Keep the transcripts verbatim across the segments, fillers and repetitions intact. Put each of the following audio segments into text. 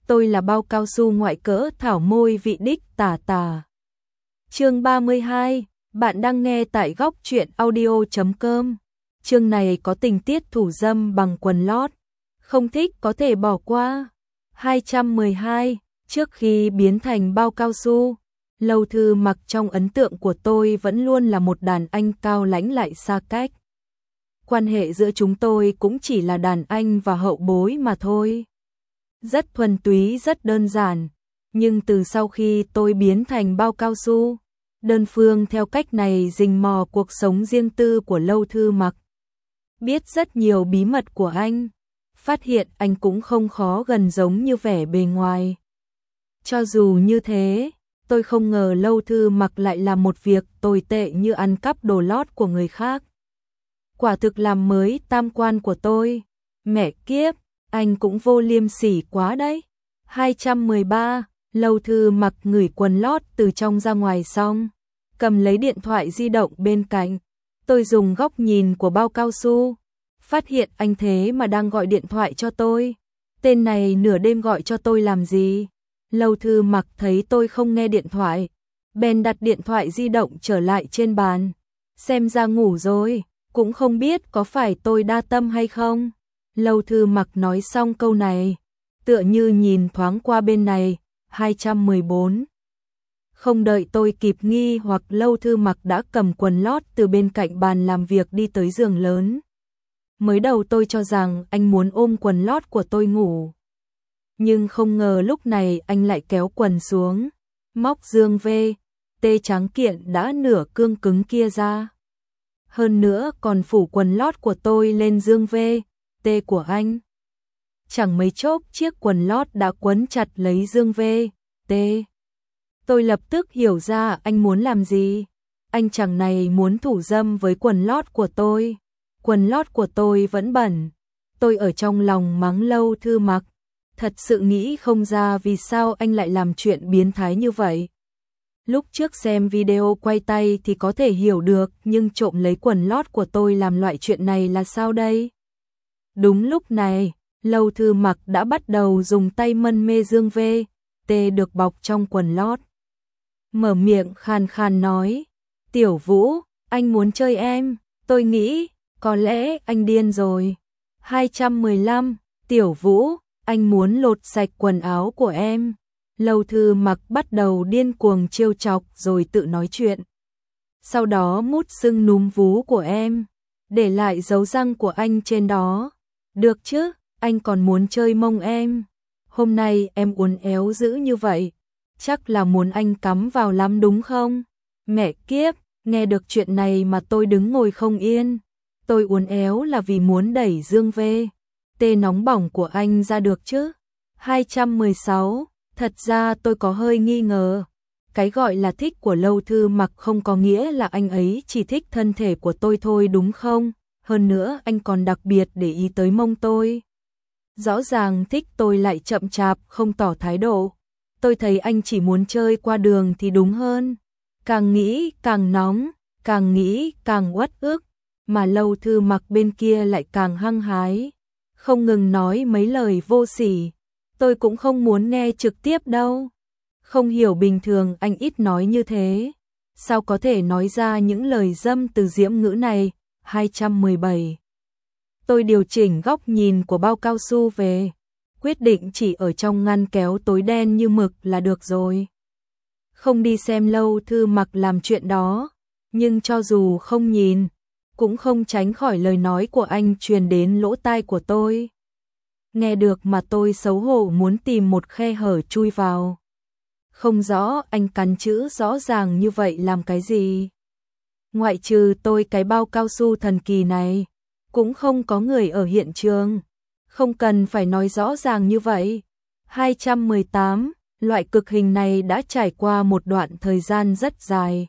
tôi là bao cao su ngoại cỡ thảo môi vị đích tả tả. Chương ba mươi hai, bạn đang nghe tại góc truyện audio chấm com. Chương này có tình tiết thủ dâm bằng quần lót, không thích có thể bỏ qua. hai trăm mười hai, trước khi biến thành bao cao su, Lâu Thư Mặc trong ấn tượng của tôi vẫn luôn là một đàn anh cao lãnh lại xa cách. Quan hệ giữa chúng tôi cũng chỉ là đàn anh và hậu bối mà thôi. Rất thuần túy, rất đơn giản, nhưng từ sau khi tôi biến thành bao cao su, đơn phương theo cách này rình mò cuộc sống riêng tư của Lâu Thư Mặc. Biết rất nhiều bí mật của anh, phát hiện anh cũng không khó gần giống như vẻ bề ngoài. Cho dù như thế, tôi không ngờ Lâu Thư Mặc lại làm một việc tồi tệ như ăn cắp đồ lót của người khác. Quả thực làm mới tam quan của tôi. Mẹ kiếp, anh cũng vô liêm sỉ quá đấy. hai trăm mười ba, Lâu Thư Mặc ngửi quần lót từ trong ra ngoài xong, cầm lấy điện thoại di động bên cạnh. Tôi dùng góc nhìn của bao cao su, phát hiện anh thế mà đang gọi điện thoại cho tôi. Tên này nửa đêm gọi cho tôi làm gì? Lâu Thư Mặc thấy tôi không nghe điện thoại, bèn đặt điện thoại di động trở lại trên bàn. Xem ra ngủ rồi, cũng không biết có phải tôi đa tâm hay không. Lâu Thư Mặc nói xong câu này, tựa như nhìn thoáng qua bên này. hai trăm mười bốn. Không đợi tôi kịp nghi hoặc, Lâu Thư Mặc đã cầm quần lót từ bên cạnh bàn làm việc đi tới giường lớn. Mới đầu tôi cho rằng anh muốn ôm quần lót của tôi ngủ, nhưng không ngờ lúc này anh lại kéo quần xuống, móc dương vê tê trắng kiện đã nửa cương cứng kia ra. Hơn nữa còn phủ quần lót của tôi lên dương vê tê của anh. Chẳng mấy chốc chiếc quần lót đã quấn chặt lấy dương vê tê. Tôi lập tức hiểu ra anh muốn làm gì. Anh chàng này muốn thủ dâm với quần lót của tôi. Quần lót của tôi vẫn bẩn. Tôi ở trong lòng mắng Lâu Thư Mặc. Thật sự nghĩ không ra vì sao anh lại làm chuyện biến thái như vậy. Lúc trước xem video quay tay thì có thể hiểu được, nhưng trộm lấy quần lót của tôi làm loại chuyện này là sao đây? Đúng lúc này, Lâu Thư Mặc đã bắt đầu dùng tay mân mê dương vê tê được bọc trong quần lót. Mở miệng khàn khàn nói, Tiểu Vũ, anh muốn chơi em. Tôi nghĩ, có lẽ anh điên rồi. hai trăm mười lăm, Tiểu Vũ, anh muốn lột sạch quần áo của em. Lâu Thư Mặc bắt đầu điên cuồng trêu chọc rồi tự nói chuyện. Sau đó mút sưng núm vú của em, để lại dấu răng của anh trên đó. Được chứ, anh còn muốn chơi mông em. Hôm nay em uốn éo dữ như vậy, chắc là muốn anh cắm vào lắm đúng không? Mẹ kiếp, nghe được chuyện này mà tôi đứng ngồi không yên. Tôi uốn éo là vì muốn đẩy dương vê tê nóng bỏng của anh ra được chứ. hai trăm mười sáu, thật ra tôi có hơi nghi ngờ. Cái gọi là thích của Lâu Thư Mặc không có nghĩa là anh ấy chỉ thích thân thể của tôi thôi đúng không? Hơn nữa anh còn đặc biệt để ý tới mông tôi. Rõ ràng thích tôi lại chậm chạp không tỏ thái độ. Tôi thấy anh chỉ muốn chơi qua đường thì đúng hơn. Càng nghĩ càng nóng, càng nghĩ càng uất ức, mà Lâu Thư Mặc bên kia lại càng hăng hái, không ngừng nói mấy lời vô sỉ. Tôi cũng không muốn nghe trực tiếp đâu. Không hiểu bình thường anh ít nói như thế, sao có thể nói ra những lời dâm từ diễm ngữ này. hai trăm mười bảy. Tôi điều chỉnh góc nhìn của bao cao su về, quyết định chỉ ở trong ngăn kéo tối đen như mực là được rồi. Không đi xem Lâu Thư Mặc làm chuyện đó, nhưng cho dù không nhìn, cũng không tránh khỏi lời nói của anh truyền đến lỗ tai của tôi. Nghe được mà tôi xấu hổ muốn tìm một khe hở chui vào. Không rõ anh cắn chữ rõ ràng như vậy làm cái gì. Ngoại trừ tôi cái bao cao su thần kỳ này, cũng không có người ở hiện trường. Không cần phải nói rõ ràng như vậy. hai trăm mười tám, loại cực hình này đã trải qua một đoạn thời gian rất dài.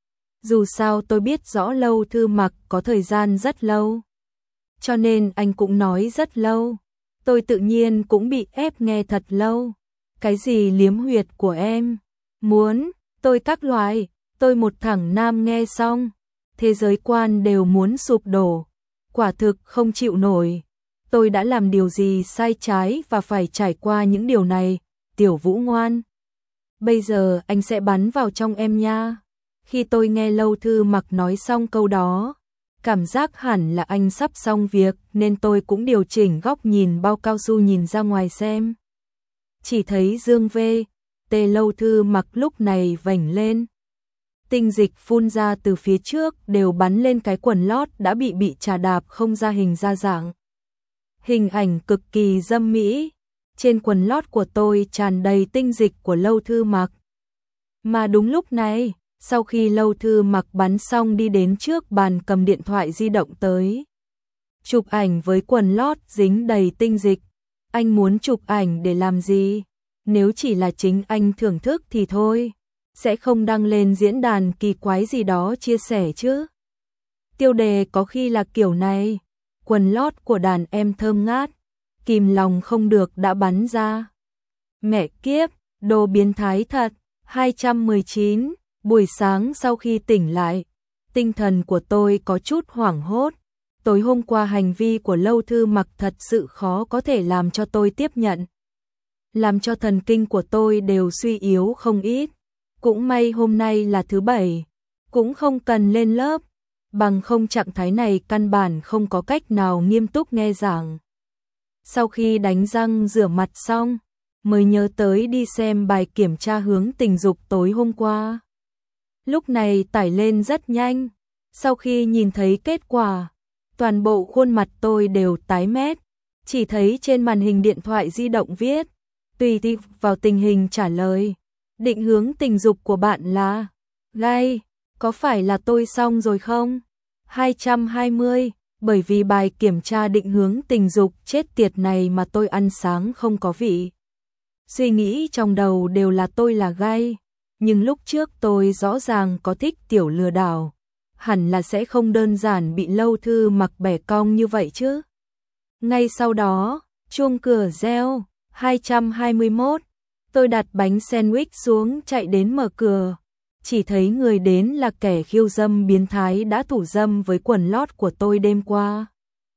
Dù sao tôi biết rõ Lâu Thư Mặc có thời gian rất lâu, cho nên anh cũng nói rất lâu. Tôi tự nhiên cũng bị ép nghe thật lâu. Cái gì liếm huyệt của em? Muốn, tôi các loại, tôi một thằng nam nghe xong, thế giới quan đều muốn sụp đổ. Quả thực không chịu nổi. Tôi đã làm điều gì sai trái và phải trải qua những điều này. Tiểu Vũ ngoan. Bây giờ anh sẽ bắn vào trong em nha. Khi tôi nghe Lâu Thư Mặc nói xong câu đó, cảm giác hẳn là anh sắp xong việc nên tôi cũng điều chỉnh góc nhìn bao cao su nhìn ra ngoài xem. Chỉ thấy Dương V, Tê Lâu Thư Mặc lúc này vành lên. Tinh dịch phun ra từ phía trước đều bắn lên cái quần lót đã bị bị trà đạp không ra hình ra dạng. Hình ảnh cực kỳ dâm mỹ, trên quần lót của tôi tràn đầy tinh dịch của Lâu Thư Mặc. Mà đúng lúc này, sau khi Lâu Thư Mặc bắn xong đi đến trước bàn cầm điện thoại di động tới. Chụp ảnh với quần lót dính đầy tinh dịch. Anh muốn chụp ảnh để làm gì? Nếu chỉ là chính anh thưởng thức thì thôi, sẽ không đăng lên diễn đàn kỳ quái gì đó chia sẻ chứ. Tiêu đề có khi là kiểu này, quần lót của đàn em thơm ngát, kìm lòng không được đã bắn ra. Mẹ kiếp, đồ biến thái thật. hai trăm mười chín, buổi sáng sau khi tỉnh lại, tinh thần của tôi có chút hoảng hốt. Tối hôm qua hành vi của Lâu Thư Mặc thật sự khó có thể làm cho tôi tiếp nhận. Làm cho thần kinh của tôi đều suy yếu không ít. Cũng may hôm nay là thứ bảy, cũng không cần lên lớp, bằng không trạng thái này căn bản không có cách nào nghiêm túc nghe giảng. Sau khi đánh răng rửa mặt xong, mới nhớ tới đi xem bài kiểm tra hướng tình dục tối hôm qua. Lúc này tải lên rất nhanh, sau khi nhìn thấy kết quả, toàn bộ khuôn mặt tôi đều tái mét, chỉ thấy trên màn hình điện thoại di động viết, tùy theo vào tình hình trả lời, định hướng tình dục của bạn là gay, có phải là tôi xong rồi không? hai trăm hai mươi, bởi vì bài kiểm tra định hướng tình dục chết tiệt này mà tôi ăn sáng không có vị. Suy nghĩ trong đầu đều là tôi là gay, nhưng lúc trước tôi rõ ràng có thích tiểu lừa đảo, hẳn là sẽ không đơn giản bị Lâu Thư Mặc bẻ cong như vậy chứ. Ngay sau đó, chuông cửa reo, hai trăm hai mươi mốt, tôi đặt bánh sandwich xuống chạy đến mở cửa, chỉ thấy người đến là kẻ khiêu dâm biến thái đã thủ dâm với quần lót của tôi đêm qua.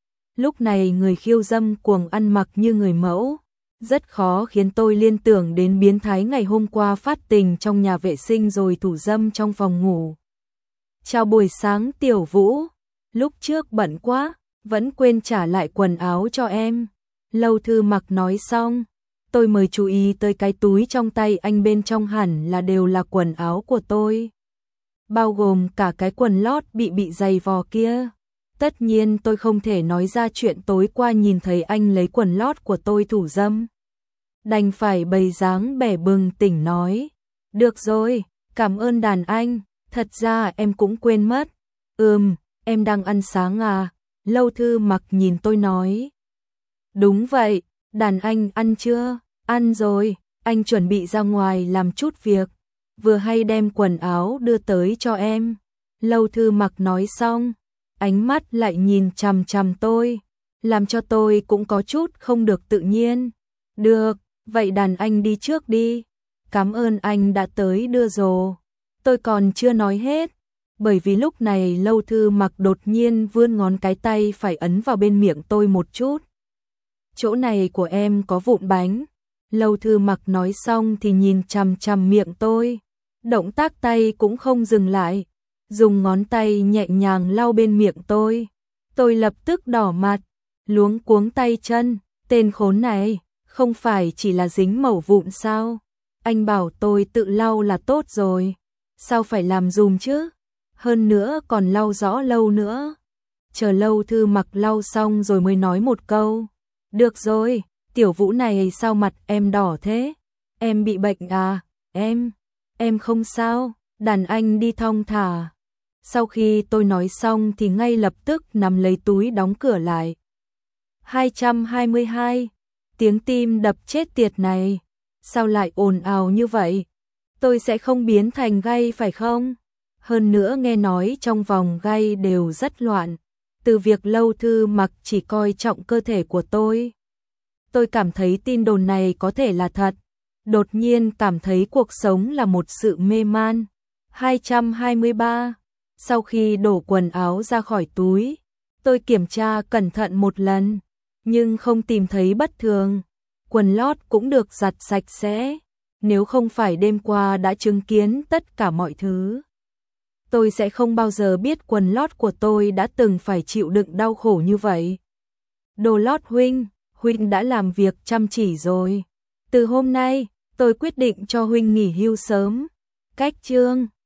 Lúc này người khiêu dâm cuồng ăn mặc như người mẫu, rất khó khiến tôi liên tưởng đến biến thái ngày hôm qua phát tình trong nhà vệ sinh rồi thủ dâm trong phòng ngủ. Chào buổi sáng Tiểu Vũ, lúc trước bận quá, vẫn quên trả lại quần áo cho em. Lâu Thư Mặc nói xong, tôi mới chú ý tới cái túi trong tay anh, bên trong hẳn là đều là quần áo của tôi, bao gồm cả cái quần lót bị bị giày vò kia. Tất nhiên tôi không thể nói ra chuyện tối qua nhìn thấy anh lấy quần lót của tôi thủ dâm. Đành phải bày dáng bẻ bừng tỉnh nói, được rồi, cảm ơn đàn anh, thật ra em cũng quên mất. Ừm, em đang ăn sáng à? Lâu Thư Mặc nhìn tôi nói. Đúng vậy, đàn anh ăn chưa? Ăn rồi, anh chuẩn bị ra ngoài làm chút việc, vừa hay đem quần áo đưa tới cho em. Lâu Thư Mặc nói xong, ánh mắt lại nhìn chằm chằm tôi, làm cho tôi cũng có chút không được tự nhiên. Được, vậy đàn anh đi trước đi. Cảm ơn anh đã tới đưa rồ. Tôi còn chưa nói hết, bởi vì lúc này Lâu Thư Mặc đột nhiên vươn ngón cái tay phải ấn vào bên miệng tôi một chút. Chỗ này của em có vụn bánh. Lâu Thư Mặc nói xong thì nhìn chằm chằm miệng tôi, động tác tay cũng không dừng lại, dùng ngón tay nhẹ nhàng lau bên miệng tôi. Tôi lập tức đỏ mặt, luống cuống tay chân, tên khốn này, không phải chỉ là dính mẩu vụn sao? Anh bảo tôi tự lau là tốt rồi, sao phải làm dùm chứ? Hơn nữa còn lau rõ lâu nữa. Chờ Lâu Thư Mặc lau xong rồi mới nói một câu, được rồi, Tiểu Vũ này sao mặt em đỏ thế? Em bị bệnh à? Em, em không sao, đàn anh đi thong thả. Sau khi tôi nói xong thì ngay lập tức nắm lấy túi đóng cửa lại. hai trăm hai mươi hai, tiếng tim đập chết tiệt này, sao lại ồn ào như vậy? Tôi sẽ không biến thành gay phải không? Hơn nữa nghe nói trong vòng gay đều rất loạn, từ việc Lâu Thư Mặc chỉ coi trọng cơ thể của tôi. Tôi cảm thấy tin đồn này có thể là thật, đột nhiên cảm thấy cuộc sống là một sự mê man. hai trăm hai mươi ba, sau khi đổ quần áo ra khỏi túi, tôi kiểm tra cẩn thận một lần, nhưng không tìm thấy bất thường. quần lót cũng được giặt sạch sẽ. Nếu không phải đêm qua đã chứng kiến tất cả mọi thứ, tôi sẽ không bao giờ biết quần lót của tôi đã từng phải chịu đựng đau khổ như vậy. Đồ lót huynh, huynh đã làm việc chăm chỉ rồi. Từ hôm nay, tôi quyết định cho huynh nghỉ hưu sớm. Cách chương